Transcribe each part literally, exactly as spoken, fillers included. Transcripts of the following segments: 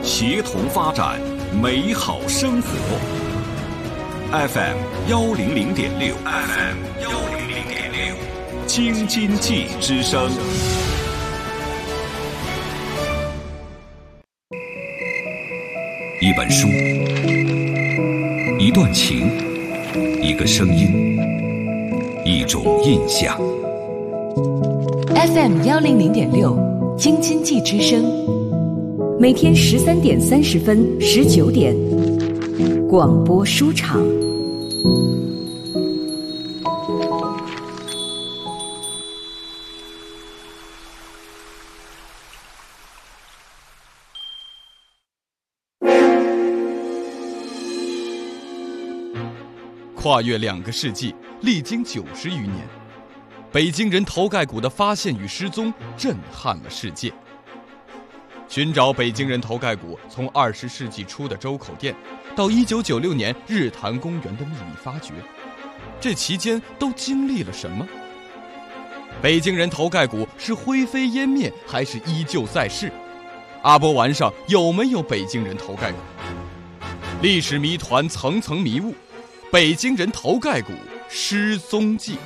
协同发展，美好生活。F M 幺零零点六 ，F M 幺零零点六，京津冀之声。一本书，一段情，一个声音，一种印象。 F M 幺零零点六，京津冀之声。每天十三点三十分、十九点，广播书场。 跨越两个世纪，历经九十余年，北京人头盖骨的发现与失踪震撼了世界。寻找北京人头盖骨，从二十世纪初的周口店，到一九九六年日坛公园的秘密发掘，这期间都经历了什么？北京人头盖骨是灰飞烟灭，还是依旧在世？阿波丸上有没有北京人头盖骨？历史谜团层层迷雾，北京人头盖骨失踪记。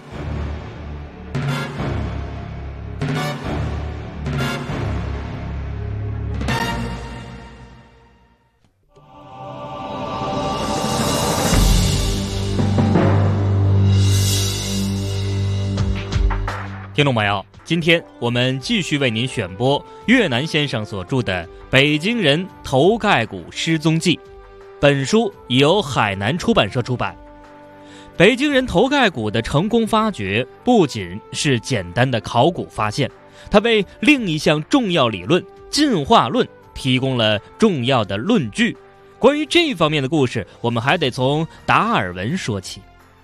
听众朋友，今天我们继续为您选播越南先生所著的《北京人头盖骨失踪记》，本书由海南出版社出版。北京人头盖骨的成功发掘不仅是简单的考古发现，它为另一项重要理论进化论提供了重要的论据。关于这方面的故事，我们还得从达尔文说起。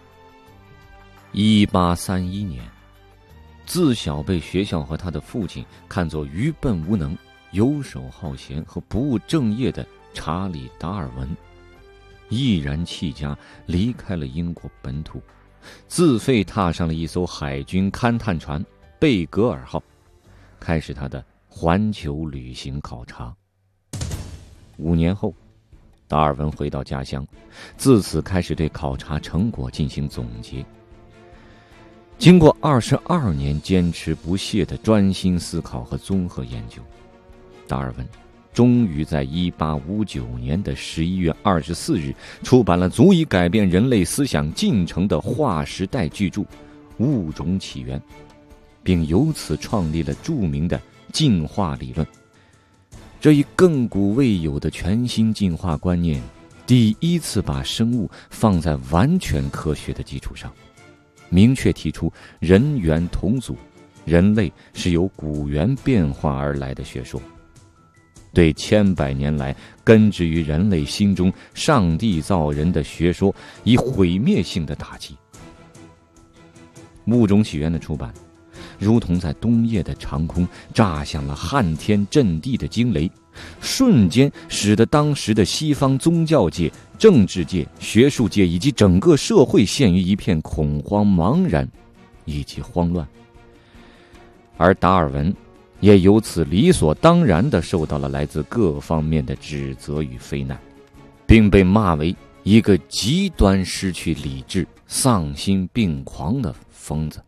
一八三一年，自小被学校和他的父亲看作愚笨无能、游手好闲和不务正业的查理·达尔文，毅然弃家离开了英国本土，自费踏上了一艘海军勘探船贝格尔号，开始他的环球旅行考察。五年后，达尔文回到家乡，自此开始对考察成果进行总结。经过二十二年坚持不懈的专心思考和综合研究，达尔文终于在一八五九年的十一月二十四日出版了足以改变人类思想进程的划时代巨著《物种起源》，并由此创立了著名的进化理论。这一亘古未有的全新进化观念，第一次把生物放在完全科学的基础上，明确提出人猿同祖，人类是由古猿变化而来的学说，对千百年来根植于人类心中上帝造人的学说以毁灭性的打击。物种起源的出版，如同在冬夜的长空炸响了撼天震地的惊雷，瞬间使得当时的西方宗教界、政治界、学术界以及整个社会陷于一片恐慌、茫然以及慌乱。而达尔文也由此理所当然地受到了来自各方面的指责与非难，并被骂为一个极端失去理智、丧心病狂的疯子。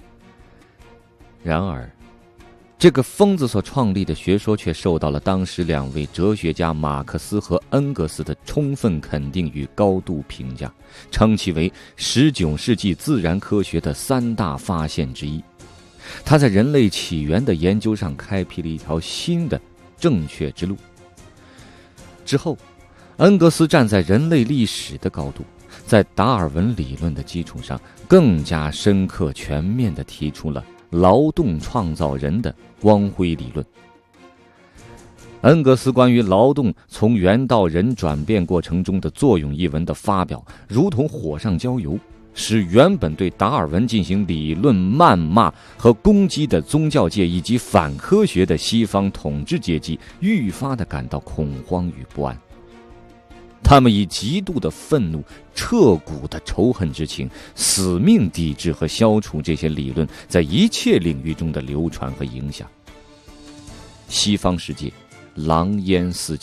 然而，这个疯子所创立的学说却受到了当时两位哲学家马克思和恩格斯的充分肯定与高度评价，称其为十九世纪自然科学的三大发现之一。他在人类起源的研究上开辟了一条新的正确之路。之后，恩格斯站在人类历史的高度，在达尔文理论的基础上，更加深刻全面地提出了劳动创造人的光辉理论。恩格斯关于劳动从猿到人转变过程中的作用一文的发表，如同火上浇油，使原本对达尔文进行理论谩骂和攻击的宗教界以及反科学的西方统治阶级愈发地感到恐慌与不安。他们以极度的愤怒、彻骨的仇恨之情，死命抵制和消除这些理论在一切领域中的流传和影响。西方世界狼烟四起，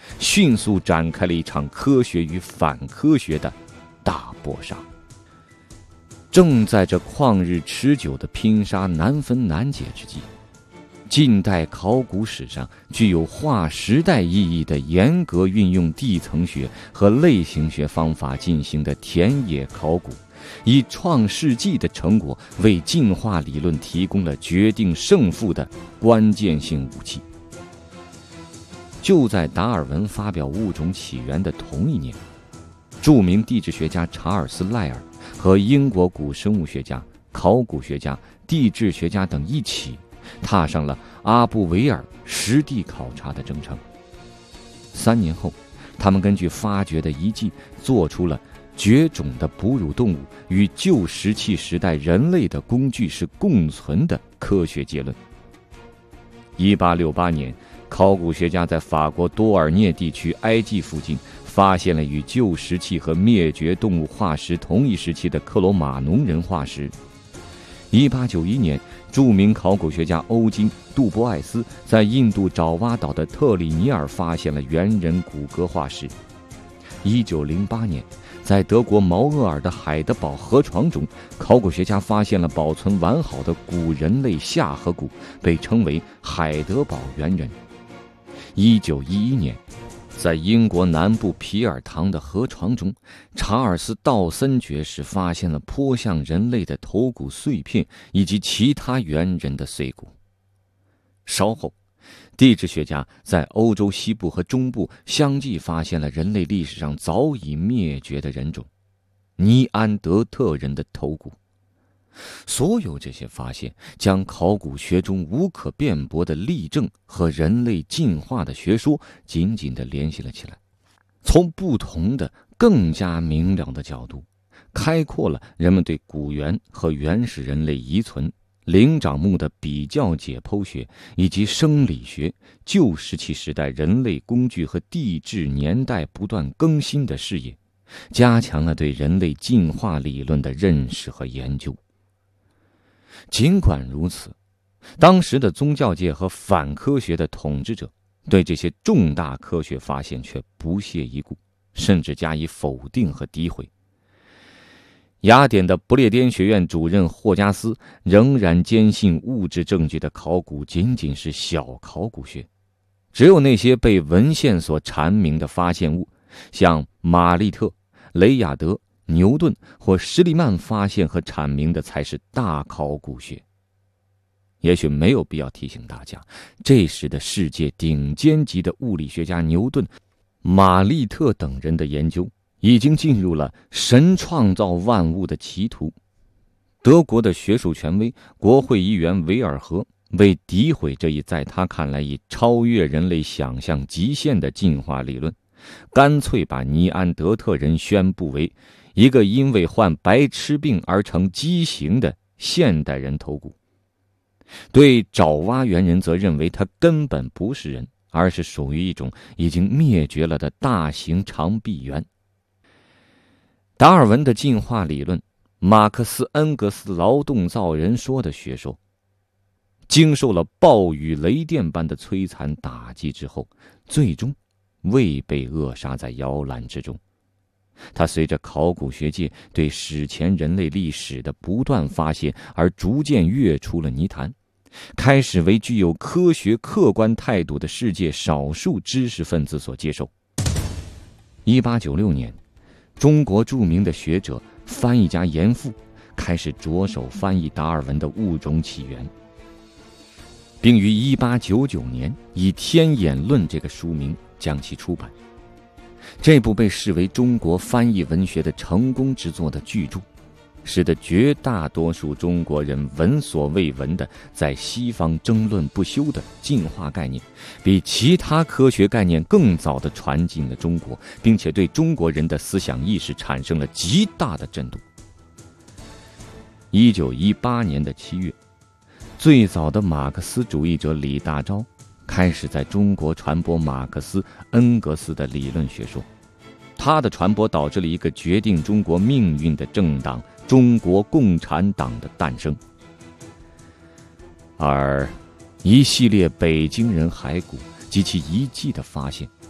迅速展开了一场科学与反科学的大搏杀。正在这旷日持久的拼杀难分难解之际，近代考古史上具有划时代意义的严格运用地层学和类型学方法进行的田野考古，以创世纪的成果为进化理论提供了决定胜负的关键性武器。就在达尔文发表《物种起源》的同一年，著名地质学家查尔斯·赖尔和英国古生物学家、考古学家、地质学家等一起踏上了阿布维尔实地考察的征程。三年后，他们根据发掘的遗迹做出了绝种的哺乳动物与旧石器时代人类的工具是共存的科学结论。一八六八年，考古学家在法国多尔涅地区埃及附近发现了与旧石器和灭绝动物化石同一时期的克罗马农人化石。一八九一年，著名考古学家欧金·杜波艾斯在印度爪哇岛的特里尼尔发现了猿人骨骼化石。一九零八年，在德国毛厄尔的海德堡河床中，考古学家发现了保存完好的古人类下颌骨，被称为海德堡猿人。一九一一年，在英国南部皮尔唐的河床中，查尔斯·道森爵士发现了颇像人类的头骨碎片以及其他猿人的碎骨。稍后，地质学家在欧洲西部和中部相继发现了人类历史上早已灭绝的人种——尼安德特人的头骨。所有这些发现将考古学中无可辩驳的例证和人类进化的学说紧紧地联系了起来，从不同的更加明了的角度开阔了人们对古猿和原始人类遗存、灵长目的比较解剖学以及生理学、旧石器时代人类工具和地质年代不断更新的视野，加强了对人类进化理论的认识和研究。尽管如此，当时的宗教界和反科学的统治者对这些重大科学发现却不屑一顾，甚至加以否定和诋毁。雅典的不列颠学院主任霍加斯仍然坚信物质证据的考古仅仅是小考古学，只有那些被文献所阐明的发现物，像马利特、雷亚德、牛顿或施利曼发现和阐明的才是大考古学。也许没有必要提醒大家，这时的世界顶尖级的物理学家牛顿、马利特等人的研究已经进入了神创造万物的歧途。德国的学术权威国会议员维尔河为诋毁这一在他看来已超越人类想象极限的进化理论，干脆把尼安德特人宣布为一个因为患白痴病而成畸形的现代人头骨。对爪哇猿人则认为他根本不是人，而是属于一种已经灭绝了的大型长臂猿。达尔文的进化理论，马克思恩格斯劳动造人说的学说，经受了暴雨雷电般的摧残打击之后，最终未被扼杀在摇篮之中。它随着考古学界对史前人类历史的不断发现而逐渐跃出了泥潭，开始为具有科学客观态度的世界少数知识分子所接受。一八九六年，中国著名的学者、翻译家严复开始着手翻译达尔文的《物种起源》，并于一八九九年以《天演论》这个书名将其出版。这部被视为中国翻译文学的成功之作的巨著，使得绝大多数中国人闻所未闻的在西方争论不休的进化概念，比其他科学概念更早地传进了中国，并且对中国人的思想意识产生了极大的震动。一九一八年的七月，最早的马克思主义者李大钊开始在中国传播马克思恩格斯的理论学说，他的传播导致了一个决定中国命运的政党——中国共产党的诞生。而一系列北京人骸骨及其遗迹的发现，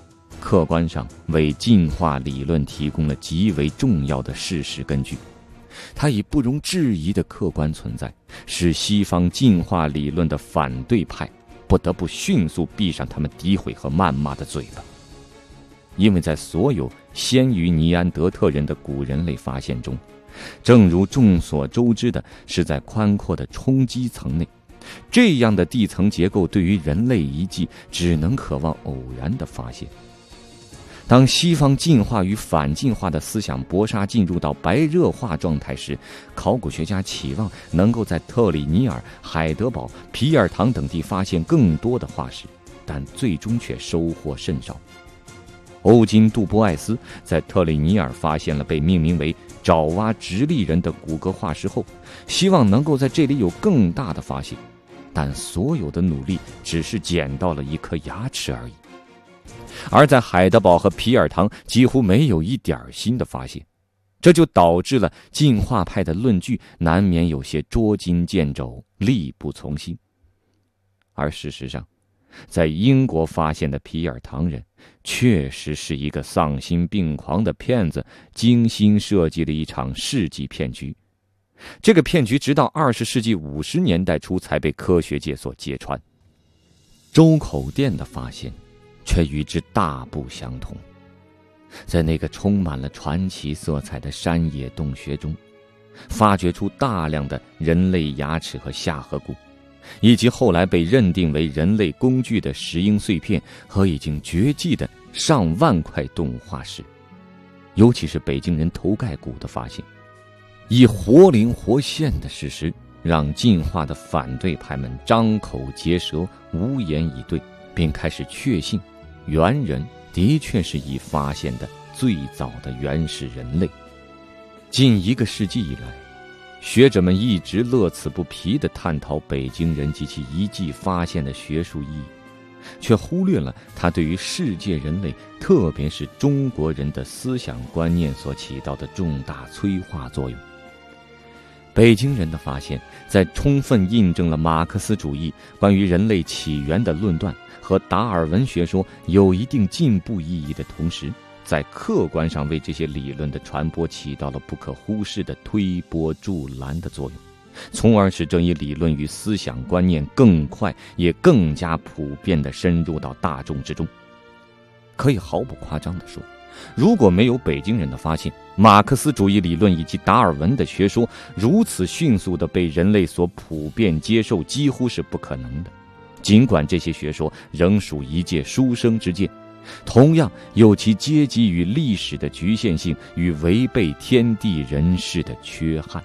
客观上为进化理论提供了极为重要的事实根据。它以不容置疑的客观存在，使西方进化理论的反对派不得不迅速闭上他们诋毁和谩骂的嘴巴。因为在所有先于尼安德特人的古人类发现中，正如众所周知的是在宽阔的冲积层内，这样的地层结构对于人类遗迹只能渴望偶然的发现。当西方进化与反进化的思想搏杀进入到白热化状态时，考古学家期望能够在特里尼尔、海德堡、皮尔唐等地发现更多的化石，但最终却收获甚少。欧金·杜波艾斯在特里尼尔发现了被命名为爪哇直立人的骨骼化石后，希望能够在这里有更大的发现，但所有的努力只是捡到了一颗牙齿而已。而在海德堡和皮尔唐几乎没有一点新的发现，这就导致了进化派的论据难免有些捉襟见肘、力不从心。而事实上，在英国发现的皮尔唐人确实是一个丧心病狂的骗子，精心设计了一场世纪骗局。这个骗局直到二十世纪五十年代初才被科学界所揭穿。周口店的发现却与之大不相同。在那个充满了传奇色彩的山野洞穴中，发掘出大量的人类牙齿和下颌骨，以及后来被认定为人类工具的石英碎片和已经绝迹的上万块动物化石。尤其是北京人头盖骨的发现，以活灵活现的事实让进化的反对派们张口结舌，无言以对，并开始确信猿人的确是已发现的最早的原始人类。近一个世纪以来，学者们一直乐此不疲地探讨北京人及其遗迹发现的学术意义，却忽略了它对于世界人类，特别是中国人的思想观念所起到的重大催化作用。北京人的发现在充分印证了马克思主义关于人类起源的论断和达尔文学说有一定进步意义的同时，在客观上为这些理论的传播起到了不可忽视的推波助澜的作用，从而使这一理论与思想观念更快也更加普遍地深入到大众之中。可以毫不夸张地说，如果没有北京人的发现，马克思主义理论以及达尔文的学说如此迅速地被人类所普遍接受，几乎是不可能的。尽管这些学说仍属一介书生之见，同样有其阶级与历史的局限性与违背天地人事的缺憾。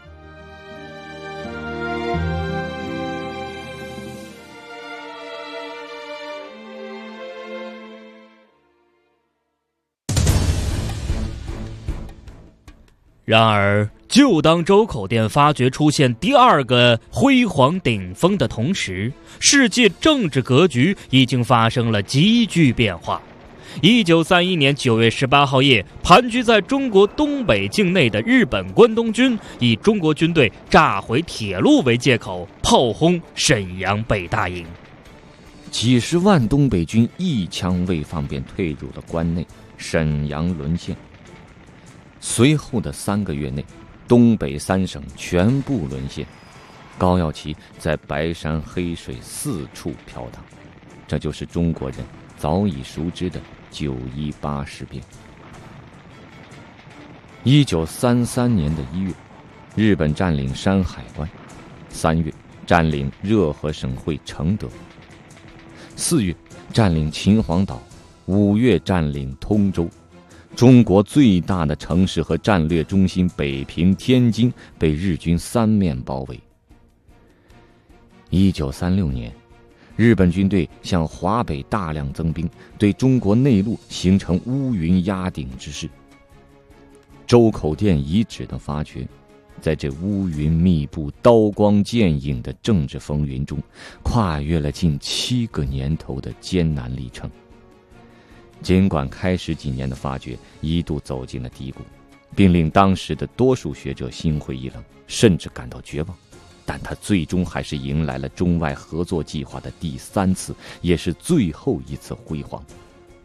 然而，就当周口店发掘出现第二个辉煌顶峰的同时，世界政治格局已经发生了急剧变化。一九三一年九月十八号夜，盘踞在中国东北境内的日本关东军以中国军队炸毁铁路为借口，炮轰沈阳北大营。 几十万东北军一枪未放便退入了关内，沈阳沦陷。随后的三个月内，东北三省全部沦陷，高耀旗在白山黑水四处飘荡。这就是中国人早已熟知的九一八事变。一九三三年的一月，日本占领山海关；三月占领热河省会承德；四月占领秦皇岛；五月占领通州。中国最大的城市和战略中心北平、天津被日军三面包围。一九三六年，日本军队向华北大量增兵，对中国内陆形成乌云压顶之势。周口店遗址的发掘，在这乌云密布、刀光剑影的政治风云中，跨越了近七个年头的艰难历程。尽管开始几年的发掘一度走进了低谷，并令当时的多数学者心灰意冷，甚至感到绝望，但他最终还是迎来了中外合作计划的第三次，也是最后一次辉煌。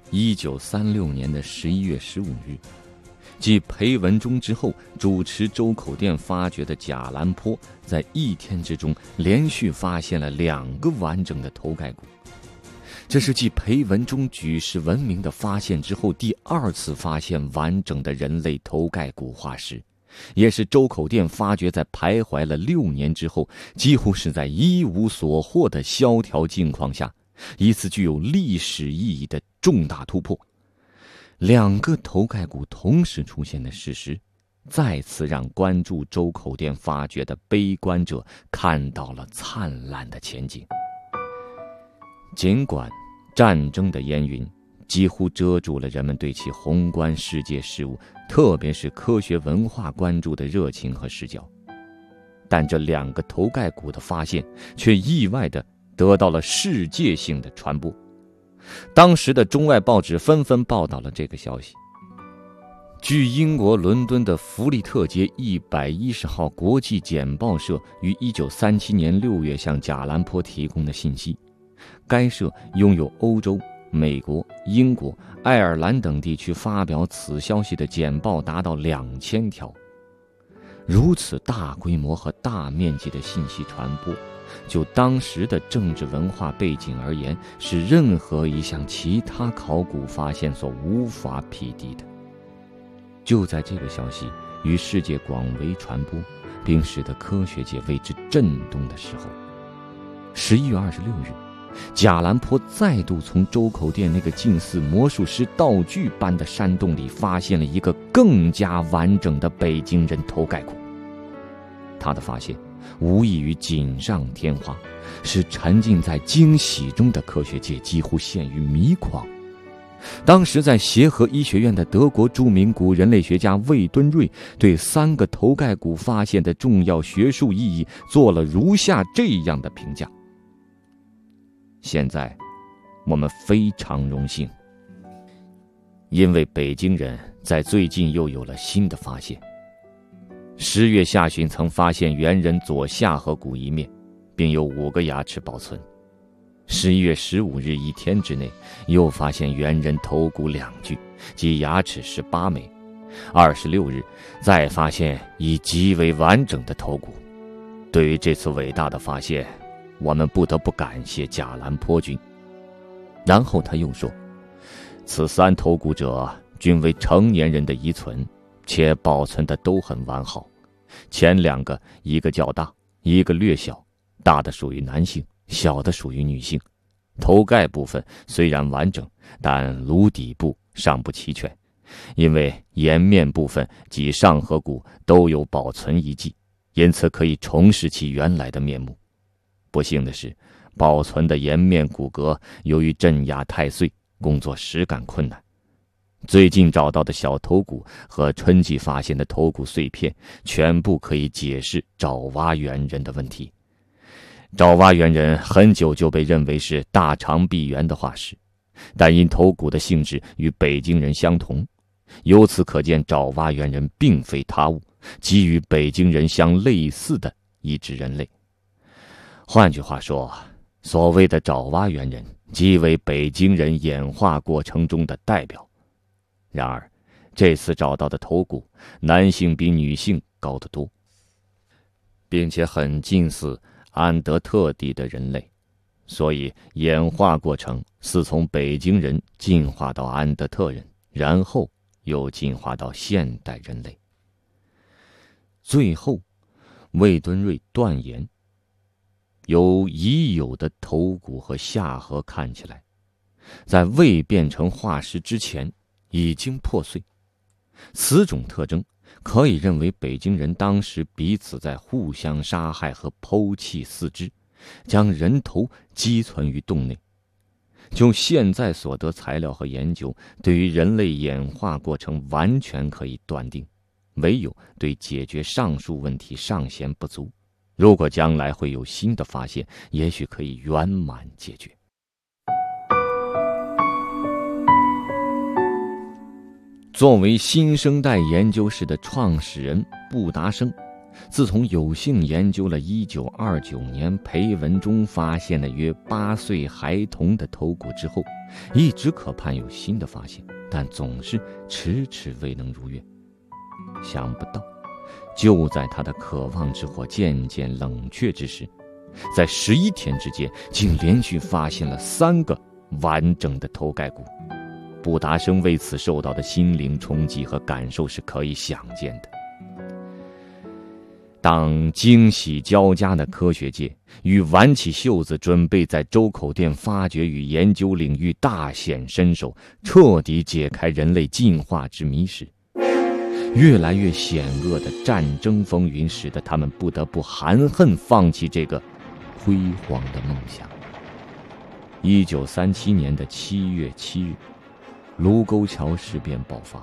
一九三六年的十一月十五日，继裴文中之后，主持周口店发掘的贾兰坡在一天之中连续发现了两个完整的头盖骨。这是继裴文中举世闻名的发现之后第二次发现完整的人类头盖骨化石，也是周口店发掘在徘徊了六年之后，几乎是在一无所获的萧条境况下，一次具有历史意义的重大突破。两个头盖骨同时出现的事实，再次让关注周口店发掘的悲观者看到了灿烂的前景。尽管战争的烟云几乎遮住了人们对其宏观世界事物，特别是科学文化关注的热情和视角，但这两个头盖骨的发现却意外地得到了世界性的传播。当时的中外报纸纷纷报道了这个消息。据英国伦敦的弗利特街一百一十号国际简报社于一九三七年六月向贾兰坡提供的信息，该社拥有欧洲、美国、英国、爱尔兰等地区发表此消息的简报达到两千条。如此大规模和大面积的信息传播，就当时的政治文化背景而言，是任何一项其他考古发现所无法匹敌的。就在这个消息与世界广为传播，并使得科学界为之震动的时候，十一月二十六日，贾兰坡再度从周口店那个近似魔术师道具般的山洞里发现了一个更加完整的北京人头盖骨。他的发现无异于锦上添花，使沉浸在惊喜中的科学界几乎陷于迷狂。当时在协和医学院的德国著名古人类学家魏敦瑞对三个头盖骨发现的重要学术意义做了如下这样的评价：现在我们非常荣幸，因为北京人在最近又有了新的发现。十月下旬曾发现猿人左下颌骨一面，并有五个牙齿保存。十一月十五日一天之内，又发现猿人头骨两具，即牙齿十八枚。二十六日，再发现已极为完整的头骨。对于这次伟大的发现，我们不得不感谢贾兰坡君。然后他又说，此三头骨者均为成年人的遗存，且保存的都很完好。前两个，一个较大，一个略小，大的属于男性，小的属于女性。头盖部分虽然完整，但颅底部尚不齐全，因为颜面部分及上颌骨都有保存遗迹，因此可以重拾其原来的面目。不幸的是，保存的颜面骨骼由于镇压太岁，工作实感困难。最近找到的小头骨和春季发现的头骨碎片，全部可以解释爪哇猿人的问题。爪哇猿人很久就被认为是大长臂猿的化石，但因头骨的性质与北京人相同，由此可见爪哇猿人并非他物，即与北京人相类似的一支人类。换句话说，所谓的爪哇猿人即为北京人演化过程中的代表。然而这次找到的头骨，男性比女性高得多，并且很近似安德特地的人类，所以演化过程似从北京人进化到安德特人，然后又进化到现代人类。最后魏敦瑞断言，由已有的头骨和下颌看起来，在未变成化石之前已经破碎。此种特征可以认为北京人当时彼此在互相杀害和剖弃四肢，将人头积存于洞内。就现在所得材料和研究，对于人类演化过程完全可以断定，唯有对解决上述问题尚嫌不足。如果将来会有新的发现，也许可以圆满解决。作为新生代研究室的创始人布达生， 自从有幸研究了一九二九年裴文中发现的约八岁孩童的头骨之后，一直渴盼有新的发现，但总是迟迟未能如愿。想不到，就在他的渴望之火渐渐冷却之时，在十一天之间，竟连续发现了三个完整的头盖骨。布达生为此受到的心灵冲击和感受是可以想见的。当惊喜交加的科学界与挽起袖子准备在周口店发掘与研究领域大显身手，彻底解开人类进化之谜时，越来越险恶的战争风云使得他们不得不含恨放弃这个辉煌的梦想。一九三七年的七月七日，卢沟桥事变爆发。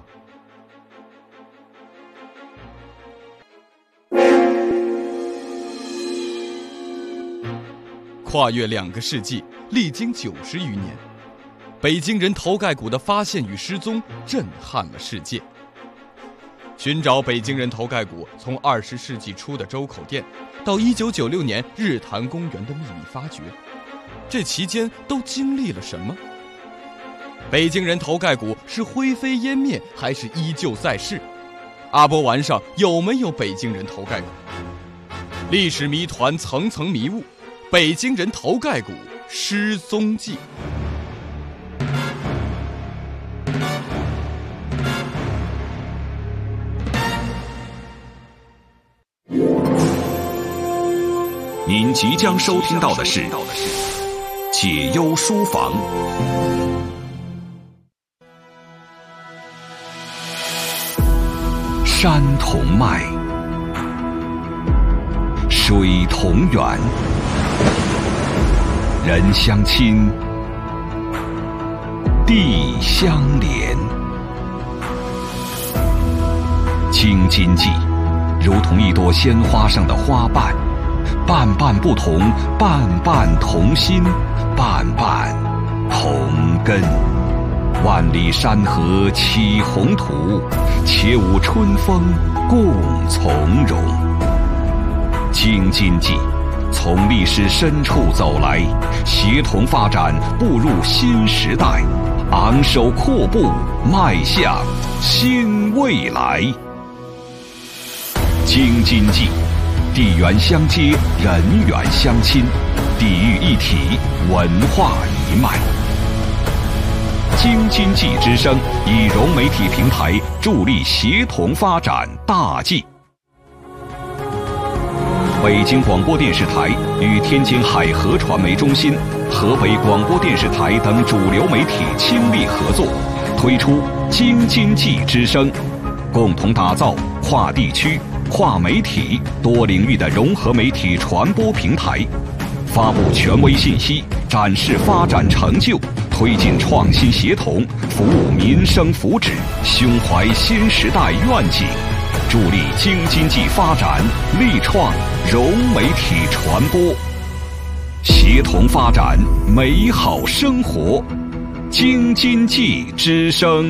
跨越两个世纪，历经九十余年，北京人头盖骨的发现与失踪震撼了世界。寻找北京人头盖骨从二十世纪初的周口店到一九九六年日坛公园的秘密发掘，这期间都经历了什么？北京人头盖骨是灰飞烟灭还是依旧在世？阿波丸上有没有北京人头盖骨？历史谜团层层迷雾，北京人头盖骨失踪记。 您即将收听到的是解忧书房。山同脉，水同源，人相亲，地相连。京津冀如同一朵鲜花上的花瓣，瓣瓣不同，瓣瓣同心，瓣瓣同根。万里山河起宏图，且舞春风共从容。京津冀从历史深处走来，协同发展，步入新时代，昂首阔步，迈向新未来。京津冀地缘相接，人缘相亲，地域一体，文化一脉。京津冀之声以融媒体平台助力协同发展大计。北京广播电视台与天津海河传媒中心、河北广播电视台等主流媒体倾力合作，推出京津冀之声，共同打造跨地区、跨媒体多领域的融合媒体传播平台，发布权威信息，展示发展成就，推进创新协同，服务民生福祉，胸怀新时代愿景，助力京津冀发展，力创融媒体传播，协同发展美好生活。京津冀之声。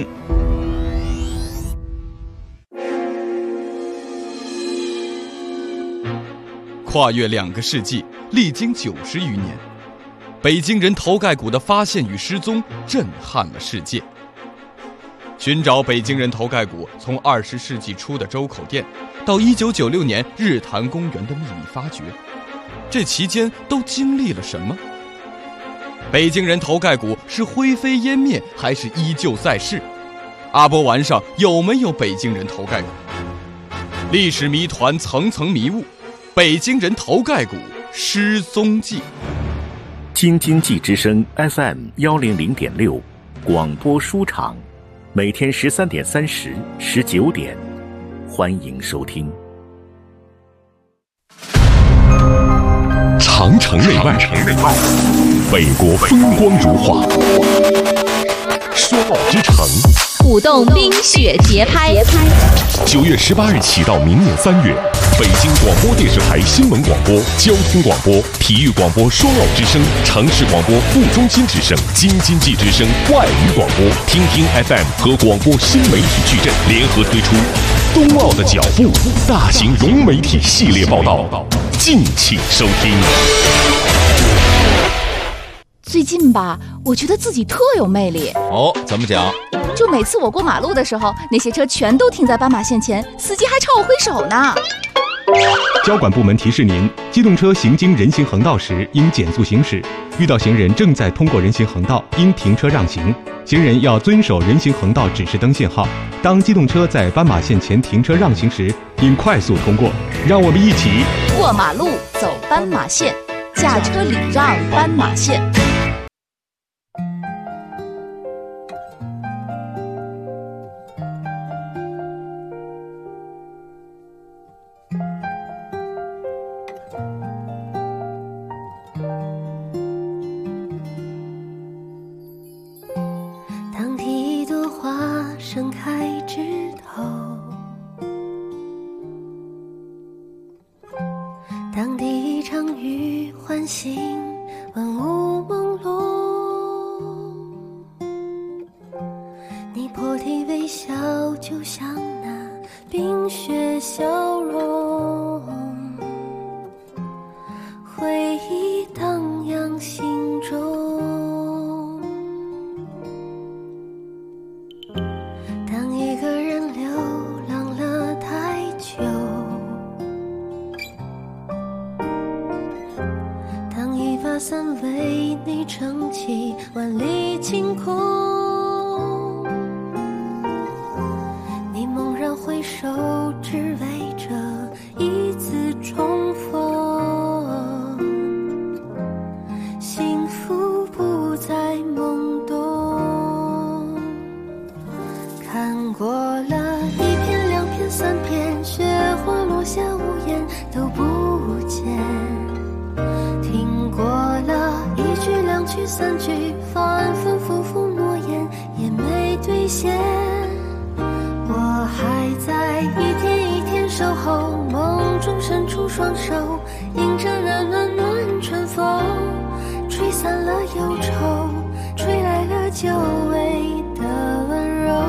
跨越两个世纪，历经九十余年，北京人头盖骨的发现与失踪震撼了世界。寻找北京人头盖骨从二十世纪初的周口店到一九九六年日坛公园的秘密发掘，这期间都经历了什么？北京人头盖骨是灰飞烟灭还是依旧在世？阿波丸上有没有北京人头盖骨？历史谜团层层迷雾，北京人头盖骨失踪记。 京津冀之声 F M 幺零零点六广播书场，每天十三点三十、十九点，欢迎收听。 长城内外，北国风光如画，说好之城， 舞动冰雪节拍。 九月十八日起到明年三月，北京广播电视台新闻广播、交通广播、体育广播双奥之声、城市广播副中心之声、京津冀之声外语广播、听听 F M 和广播新媒体矩阵联合推出冬奥的脚步，大型融媒体系列报道，敬请收听。 最近吧，我觉得自己特有魅力。 哦，怎么讲？ 就每次我过马路的时候，那些车全都停在斑马线前，司机还朝我挥手呢。 交管部门提示您：机动车行经人行横道时应减速行驶，遇到行人正在通过人行横道，应停车让行。行人要遵守人行横道指示灯信号。当机动车在斑马线前停车让行时，应快速通过。让我们一起过马路，走斑马线，驾车礼让斑马线。 盛开枝头，当第一场雨唤醒万物朦胧，你破涕为笑，就像那冰雪消融，回忆荡漾心中。伞为你撑起万里晴空，你猛然回首，只为这一次重逢。幸福不再懵懂，看过了一片两片三片，雪花落下无言都不见，听过了一句两句三句，反反复复诺言也没兑现。我还在一天一天守候，梦中伸出双手，迎着那暖暖春风，吹散了忧愁，吹来了久违的温柔。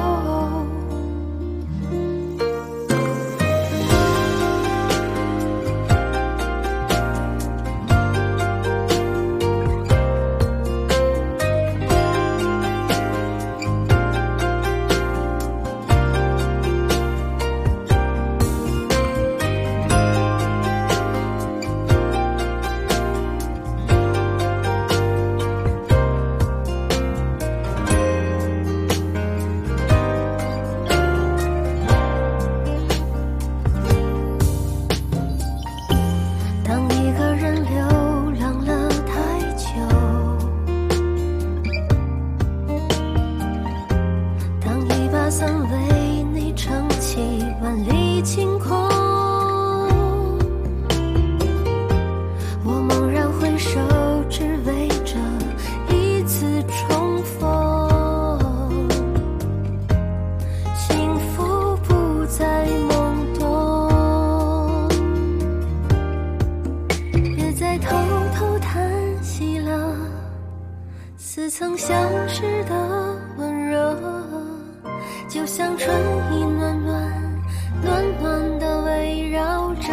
似曾相识的温热，就像春意暖暖暖暖地围绕着。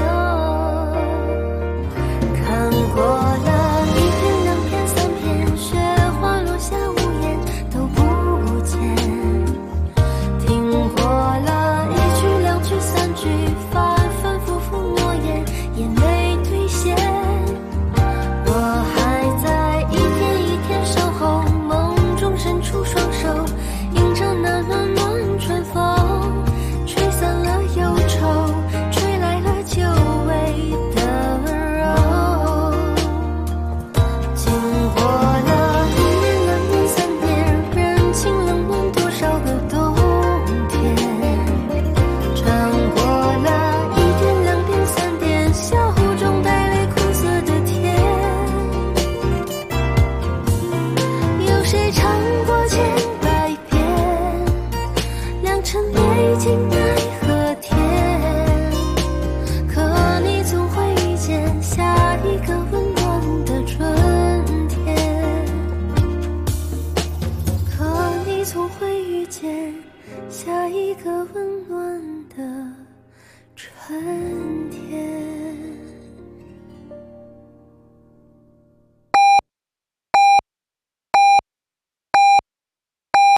看过了一片两片三片，雪花落下无言都不见，听过了一句两句三句，反反复复诺言也没兑现。我还在一天一天守候，梦中伸出双手，迎着那暖暖春风，吹散了忧愁，吹来了久违的温柔。经过了一年两年三年，人情冷暖多少个冬天，尝过了一遍两遍三遍，笑中带泪苦涩的甜。有谁尝过千百遍，良辰美景奈何天，可你总会遇见下一个温暖的春天，可你总会遇遇见下一个温暖的春天。